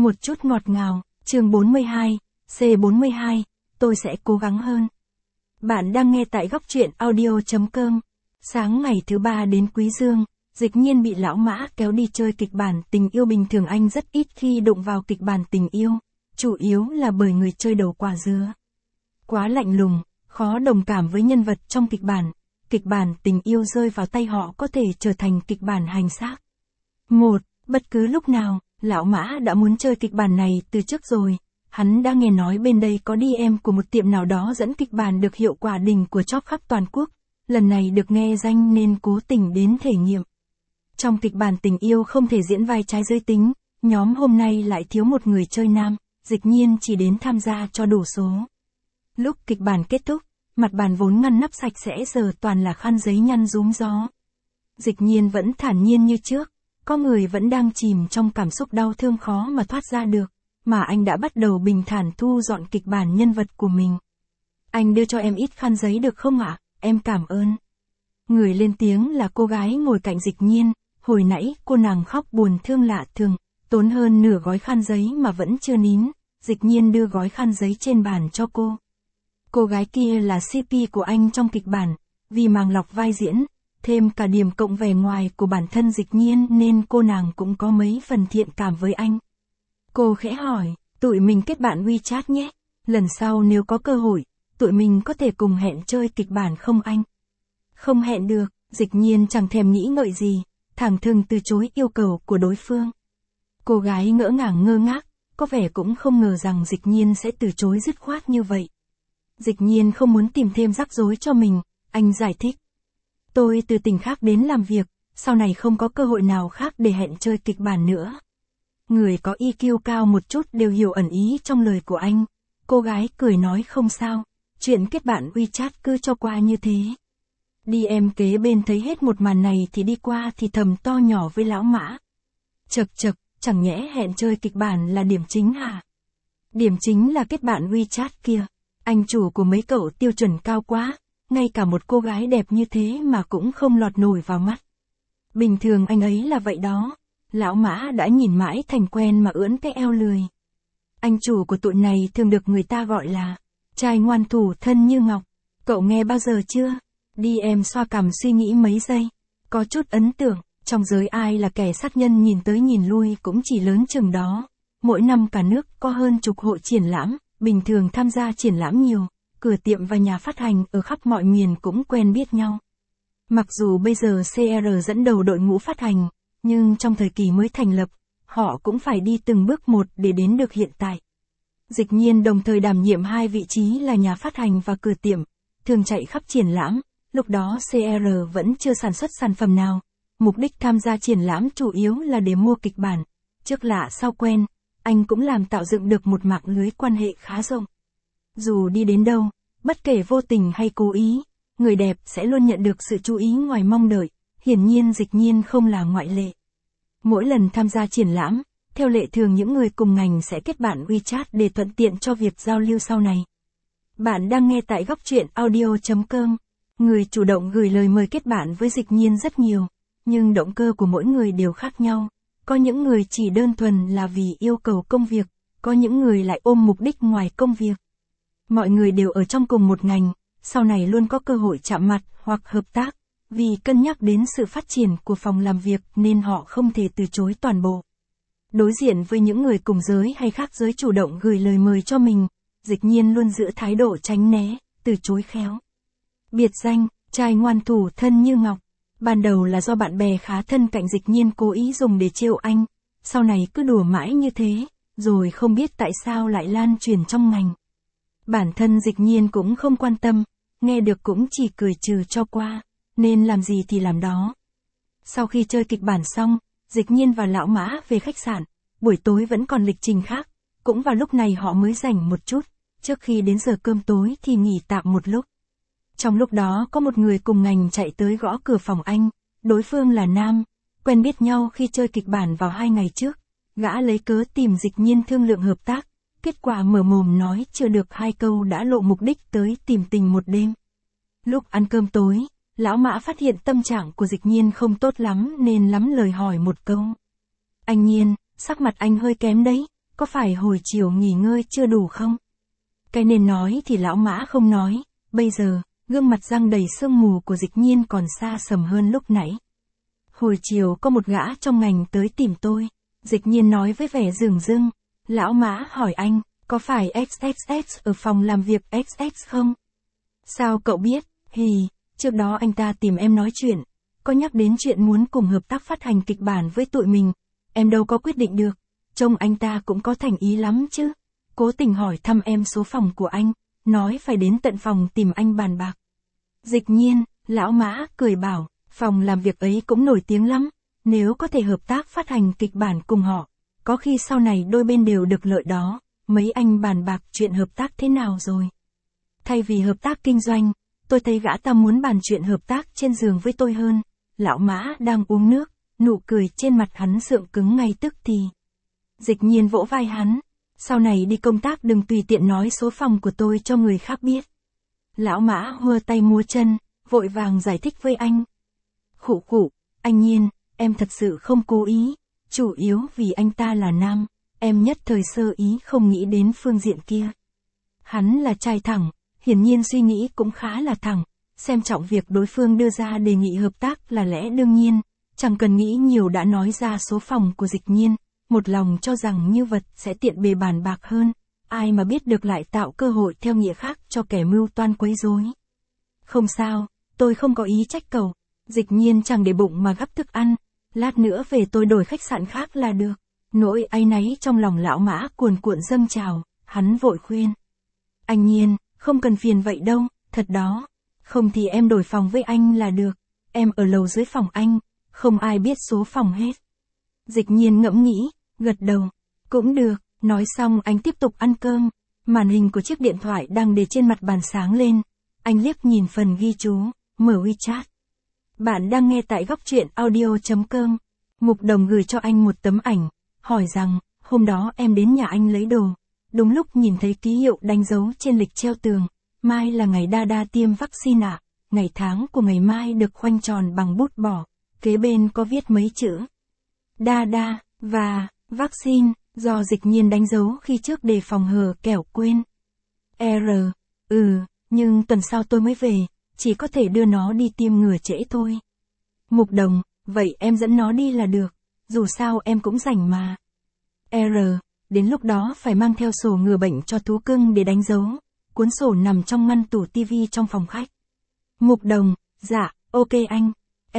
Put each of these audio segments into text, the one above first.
Một chút ngọt ngào, chương 42, C42, tôi sẽ cố gắng hơn. Bạn đang nghe tại góc truyện audio.com. Sáng ngày thứ ba đến Quý Dương, Dịch Nhiên bị lão Mã kéo đi chơi kịch bản tình yêu. Bình thường anh rất ít khi đụng vào kịch bản tình yêu, chủ yếu là bởi người chơi đầu quả dứa quá lạnh lùng, khó đồng cảm với nhân vật trong kịch bản. Kịch bản tình yêu rơi vào tay họ có thể trở thành kịch bản hành xác. Bất cứ lúc nào, lão Mã đã muốn chơi kịch bản này từ trước rồi. Hắn đã nghe nói bên đây có DM của một tiệm nào đó dẫn kịch bản được hiệu quả đỉnh của chóp khắp toàn quốc. Lần này được nghe danh nên cố tình đến thể nghiệm. Trong kịch bản tình yêu không thể diễn vai trái giới tính, nhóm hôm nay lại thiếu một người chơi nam, Dịch Nhiên chỉ đến tham gia cho đủ số. Lúc kịch bản kết thúc, mặt bàn vốn ngăn nắp sạch sẽ giờ toàn là khăn giấy nhăn rúm gió. Dịch Nhiên vẫn thản nhiên như trước, có người vẫn đang chìm trong cảm xúc đau thương khó mà thoát ra được, mà anh đã bắt đầu bình thản thu dọn kịch bản nhân vật của mình. Anh đưa cho em ít khăn giấy được không ạ? Em cảm ơn. Người lên tiếng là cô gái ngồi cạnh Dịch Nhiên, hồi nãy cô nàng khóc buồn thương lạ thường, tốn hơn nửa gói khăn giấy mà vẫn chưa nín. Dịch Nhiên đưa gói khăn giấy trên bàn cho cô. Cô gái kia là CP của anh trong kịch bản, vì màng lọc vai diễn, thêm cả điểm cộng vẻ ngoài của bản thân Dịch Nhiên nên cô nàng cũng có mấy phần thiện cảm với anh. Cô khẽ hỏi, tụi mình kết bạn WeChat nhé, lần sau nếu có cơ hội, tụi mình có thể cùng hẹn chơi kịch bản không anh? Không hẹn được, Dịch Nhiên chẳng thèm nghĩ ngợi gì, thẳng thừng từ chối yêu cầu của đối phương. Cô gái ngỡ ngàng ngơ ngác, có vẻ cũng không ngờ rằng Dịch Nhiên sẽ từ chối dứt khoát như vậy. Dịch Nhiên không muốn tìm thêm rắc rối cho mình, anh giải thích. Tôi từ tỉnh khác đến làm việc, sau này không có cơ hội nào khác để hẹn chơi kịch bản nữa. Người có EQ cao một chút đều hiểu ẩn ý trong lời của anh. Cô gái cười nói không sao, chuyện kết bạn WeChat cứ cho qua như thế. Đi em kế bên thấy hết một màn này thì đi qua thì thầm to nhỏ với lão Mã. Chậc, chẳng nhẽ hẹn chơi kịch bản là điểm chính hả? Điểm chính là kết bạn WeChat kia. Anh chủ của mấy cậu tiêu chuẩn cao quá, ngay cả một cô gái đẹp như thế mà cũng không lọt nổi vào mắt. Bình thường anh ấy là vậy đó. Lão Mã đã nhìn mãi thành quen mà ưỡn cái eo lười. Anh chủ của tụi này thường được người ta gọi là trai ngoan thủ thân như ngọc. Cậu nghe bao giờ chưa? Đi em xoa cằm suy nghĩ mấy giây. Có chút ấn tượng, trong giới ai là kẻ sát nhân nhìn tới nhìn lui cũng chỉ lớn chừng đó. Mỗi năm cả nước có hơn chục hội triển lãm, bình thường tham gia triển lãm nhiều, cửa tiệm và nhà phát hành ở khắp mọi miền cũng quen biết nhau. Mặc dù bây giờ CR dẫn đầu đội ngũ phát hành, nhưng trong thời kỳ mới thành lập, họ cũng phải đi từng bước một để đến được hiện tại. Dịch Nhiên đồng thời đảm nhiệm hai vị trí là nhà phát hành và cửa tiệm, thường chạy khắp triển lãm, lúc đó CR vẫn chưa sản xuất sản phẩm nào. Mục đích tham gia triển lãm chủ yếu là để mua kịch bản. Trước lạ sau quen, anh cũng làm tạo dựng được một mạng lưới quan hệ khá rộng. Dù đi đến đâu, bất kể vô tình hay cố ý, người đẹp sẽ luôn nhận được sự chú ý ngoài mong đợi, hiển nhiên Dịch Nhiên không là ngoại lệ. Mỗi lần tham gia triển lãm, theo lệ thường những người cùng ngành sẽ kết bạn WeChat để thuận tiện cho việc giao lưu sau này. Bạn đang nghe tại góc truyện audio.com. Người chủ động gửi lời mời kết bạn với Dịch Nhiên rất nhiều, nhưng động cơ của mỗi người đều khác nhau. Có những người chỉ đơn thuần là vì yêu cầu công việc, có những người lại ôm mục đích ngoài công việc. Mọi người đều ở trong cùng một ngành, sau này luôn có cơ hội chạm mặt hoặc hợp tác, vì cân nhắc đến sự phát triển của phòng làm việc nên họ không thể từ chối toàn bộ. Đối diện với những người cùng giới hay khác giới chủ động gửi lời mời cho mình, Dịch Nhiên luôn giữ thái độ tránh né, từ chối khéo. Biệt danh, trai ngoan thủ thân như ngọc. Ban đầu là do bạn bè khá thân cạnh Dịch Nhiên cố ý dùng để trêu anh, sau này cứ đùa mãi như thế, rồi không biết tại sao lại lan truyền trong ngành. Bản thân Dịch Nhiên cũng không quan tâm, nghe được cũng chỉ cười trừ cho qua, nên làm gì thì làm đó. Sau khi chơi kịch bản xong, Dịch Nhiên và lão Mã về khách sạn, buổi tối vẫn còn lịch trình khác, cũng vào lúc này họ mới rảnh một chút, trước khi đến giờ cơm tối thì nghỉ tạm một lúc. Trong lúc đó có một người cùng ngành chạy tới gõ cửa phòng anh, đối phương là nam, quen biết nhau khi chơi kịch bản vào 2 ngày trước, gã lấy cớ tìm Dịch Nhiên thương lượng hợp tác, kết quả mở mồm nói chưa được 2 câu đã lộ mục đích tới tìm tình một đêm. Lúc ăn cơm tối, lão Mã phát hiện tâm trạng của Dịch Nhiên không tốt lắm nên lắm lời hỏi một câu. Anh Nhiên, sắc mặt anh hơi kém đấy, có phải hồi chiều nghỉ ngơi chưa đủ không? Cái nên nói thì lão Mã không nói, bây giờ, gương mặt răng đầy sương mù của Dịch Nhiên còn xa sầm hơn lúc nãy. Hồi chiều có một gã trong ngành tới tìm tôi, Dịch Nhiên nói với vẻ dửng dưng. Lão Mã hỏi anh, có phải XXX ở phòng làm việc XX không? Sao cậu biết? Hì, trước đó anh ta tìm em nói chuyện, có nhắc đến chuyện muốn cùng hợp tác phát hành kịch bản với tụi mình, em đâu có quyết định được, trông anh ta cũng có thành ý lắm chứ. Cố tình hỏi thăm em số phòng của anh, nói phải đến tận phòng tìm anh bàn bạc. Dịch Nhiên, lão Mã cười bảo, phòng làm việc ấy cũng nổi tiếng lắm, nếu có thể hợp tác phát hành kịch bản cùng họ, có khi sau này đôi bên đều được lợi đó. Mấy anh bàn bạc chuyện hợp tác thế nào rồi? Thay vì hợp tác kinh doanh, tôi thấy gã ta muốn bàn chuyện hợp tác trên giường với tôi hơn. Lão Mã đang uống nước, nụ cười trên mặt hắn sượng cứng ngay tức thì. Dịch Nhiên vỗ vai hắn, sau này đi công tác đừng tùy tiện nói số phòng của tôi cho người khác biết. Lão Mã hùa tay múa chân, vội vàng giải thích với anh. Khụ khụ, anh Nhiên, em thật sự không cố ý, chủ yếu vì anh ta là nam, em nhất thời sơ ý không nghĩ đến phương diện kia. Hắn là trai thẳng, hiển nhiên suy nghĩ cũng khá là thẳng, xem trọng việc đối phương đưa ra đề nghị hợp tác là lẽ đương nhiên, chẳng cần nghĩ nhiều đã nói ra số phòng của Dịch Nhiên, một lòng cho rằng như vật sẽ tiện bề bàn bạc hơn, ai mà biết được lại tạo cơ hội theo nghĩa khác cho kẻ mưu toan quấy rối. Không sao, tôi không có ý trách cậu, Dịch Nhiên chẳng để bụng mà gắp thức ăn, lát nữa về tôi đổi khách sạn khác là được. Nỗi áy náy trong lòng lão Mã cuồn cuộn dâng trào, hắn vội khuyên. Anh Nhiên, không cần phiền vậy đâu, thật đó. Không thì em đổi phòng với anh là được, em ở lầu dưới phòng anh, không ai biết số phòng hết. Dịch Nhiên ngẫm nghĩ, gật đầu. Cũng được, nói xong anh tiếp tục ăn cơm, màn hình của chiếc điện thoại đang để trên mặt bàn sáng lên. Anh liếc nhìn phần ghi chú, mở WeChat. Bạn đang nghe tại góc truyện audio.com. Mục Đồng gửi cho anh một tấm ảnh, hỏi rằng, hôm đó em đến nhà anh lấy đồ. Đúng lúc nhìn thấy ký hiệu đánh dấu trên lịch treo tường, mai là ngày Đa tiêm vaccine ạ, ngày tháng của ngày mai được khoanh tròn bằng bút bỏ, kế bên có viết mấy chữ. Đa và vaccine, do Dịch Nhiên đánh dấu khi trước đề phòng hờ kẻo quên. Nhưng tuần sau tôi mới về, chỉ có thể đưa nó đi tiêm ngừa trễ thôi. Mục Đồng, vậy em dẫn nó đi là được, dù sao em cũng rảnh mà. Đến lúc đó phải mang theo sổ ngừa bệnh cho thú cưng để đánh dấu, cuốn sổ nằm trong ngăn tủ tivi trong phòng khách. Mục Đồng, dạ, ok anh.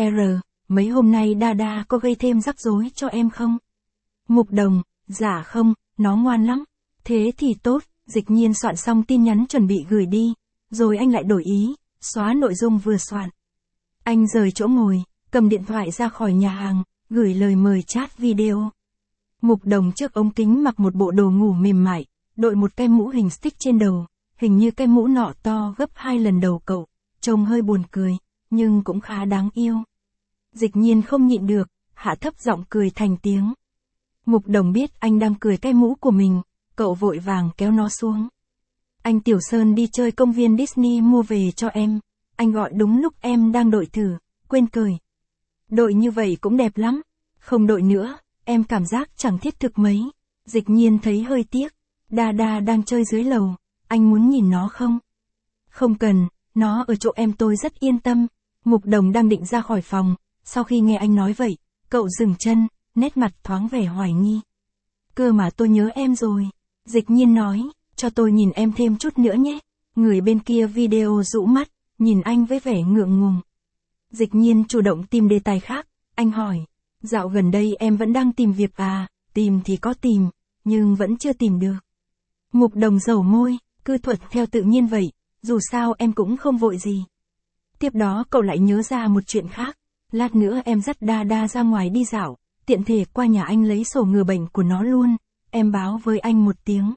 Mấy hôm nay Đa có gây thêm rắc rối cho em không? Mục Đồng, dạ không, nó ngoan lắm. Thế thì tốt, Dịch Nhiên soạn xong tin nhắn chuẩn bị gửi đi, rồi anh lại đổi ý, xóa nội dung vừa soạn. Anh rời chỗ ngồi, cầm điện thoại ra khỏi nhà hàng, gửi lời mời chat video. Mục Đồng trước ống kính mặc một bộ đồ ngủ mềm mại, đội một cái mũ hình stick trên đầu, hình như cái mũ nọ to gấp 2 lần đầu cậu, trông hơi buồn cười, nhưng cũng khá đáng yêu. Dịch Nhiên không nhịn được, hạ thấp giọng cười thành tiếng. Mục Đồng biết anh đang cười cái mũ của mình, cậu vội vàng kéo nó xuống. Anh Tiểu Sơn đi chơi công viên Disney mua về cho em, anh gọi đúng lúc em đang đội thử, quên cười. Đội như vậy cũng đẹp lắm, không đội nữa, em cảm giác chẳng thiết thực mấy. Dịch Nhiên thấy hơi tiếc, Đa đang chơi dưới lầu, anh muốn nhìn nó không? Không cần, nó ở chỗ em tôi rất yên tâm. Mục Đồng đang định ra khỏi phòng, sau khi nghe anh nói vậy, cậu dừng chân, nét mặt thoáng vẻ hoài nghi. Cơ mà tôi nhớ em rồi, Dịch Nhiên nói, cho tôi nhìn em thêm chút nữa nhé. Người bên kia video rũ mắt, nhìn anh với vẻ ngượng ngùng. Dịch Nhiên chủ động tìm đề tài khác, anh hỏi, dạo gần đây em vẫn đang tìm việc à? Tìm thì có tìm, nhưng vẫn chưa tìm được. Mục Đồng dầu môi, cứ thuận theo tự nhiên vậy, dù sao em cũng không vội gì. Tiếp đó cậu lại nhớ ra một chuyện khác, lát nữa em dắt Đa ra ngoài đi dạo, tiện thể qua nhà anh lấy sổ ngừa bệnh của nó luôn, em báo với anh một tiếng.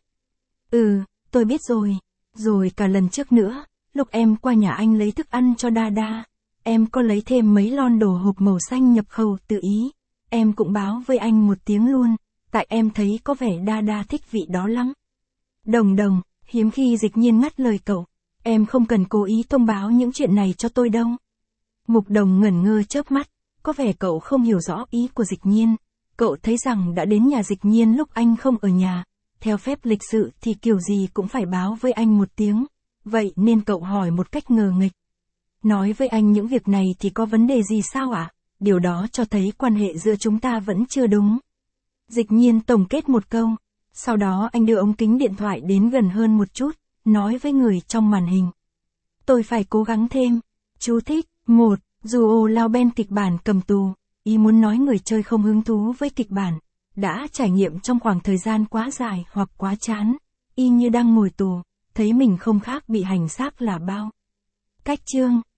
Tôi biết rồi. Rồi cả lần trước nữa, lúc em qua nhà anh lấy thức ăn cho Đa, em có lấy thêm mấy lon đồ hộp màu xanh nhập khẩu tự ý, em cũng báo với anh một tiếng luôn, tại em thấy có vẻ Đa thích vị đó lắm. Đồng, hiếm khi Dịch Nhiên ngắt lời cậu, em không cần cố ý thông báo những chuyện này cho tôi đâu. Mục Đồng ngẩn ngơ chớp mắt, có vẻ cậu không hiểu rõ ý của Dịch Nhiên. Cậu thấy rằng đã đến nhà Dịch Nhiên lúc anh không ở nhà, Theo phép lịch sự thì kiểu gì cũng phải báo với anh một tiếng. Vậy nên cậu hỏi một cách ngờ nghịch. Nói với anh những việc này thì có vấn đề gì sao ạ? Điều đó cho thấy quan hệ giữa chúng ta vẫn chưa đúng. Dịch nhiên tổng kết một câu. Sau đó anh đưa ống kính điện thoại đến gần hơn một chút, nói với người trong màn hình. Tôi phải cố gắng thêm. Chú thích. 1. Dù Lao Ben kịch bản cầm tù, ý muốn nói người chơi không hứng thú với kịch bản, đã trải nghiệm trong khoảng thời gian quá dài hoặc quá chán, y như đang ngồi tù, thấy mình không khác bị hành xác là bao. Cách chương